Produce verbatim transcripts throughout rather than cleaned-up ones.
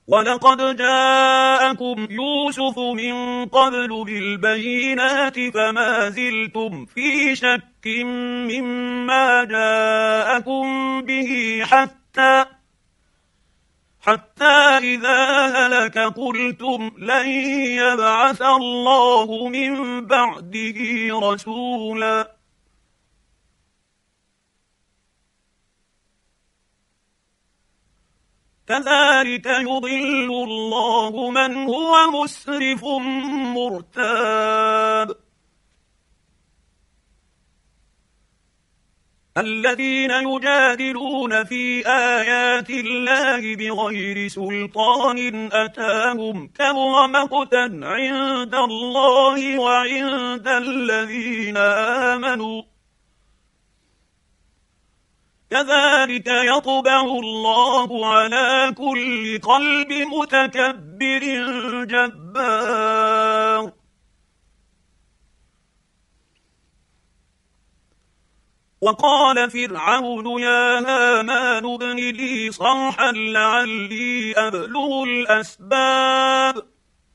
ولقد جاءكم يوسف من قبل بالبينات فما زلتم في شك مما جاءكم به حتى حتى إذا هلك قلتم لن يبعث الله من بعده رسولا كذلك يضل الله من هو مسرف مرتاب الذين يجادلون في آيات الله بغير سلطان أتاهم كبر مقتا عند الله وعند الذين آمنوا كذلك يطبع الله على كل قلب متكبر جبار وقال فرعون يا هامان ابن لي صرحا لعلي أبلغ الأسباب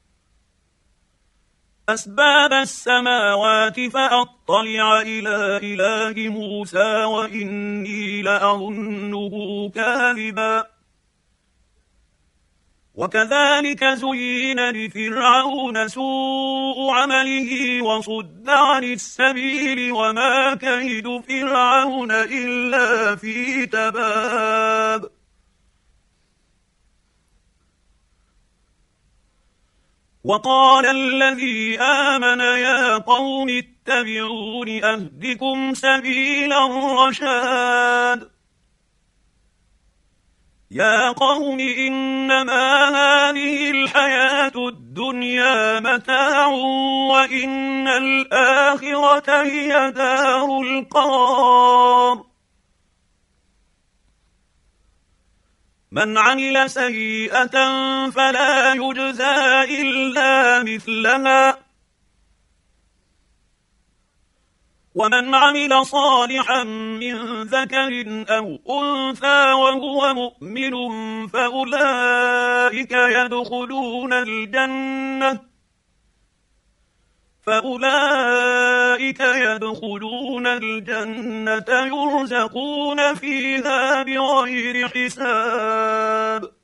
أسباب السماوات فأطلع إلى إله موسى وإني لأظنه كاذبا وكذلك زين لفرعون سوء عمله وصد عن السبيل وما كيد فرعون إلا في تباب وقال الذي آمن يا قوم اتبعون أهدكم سبيل الرشاد يا قوم إنما هذه الحياة الدنيا متاع وإن الآخرة هي دار القرار من عمل سيئة فلا يجزى إلا مثلها ومن عمل صالحا من ذكر أو أنثى وهو مؤمن فأولئك يدخلون الجنة فأولئك يدخلون الجنة يرزقون فيها بغير حساب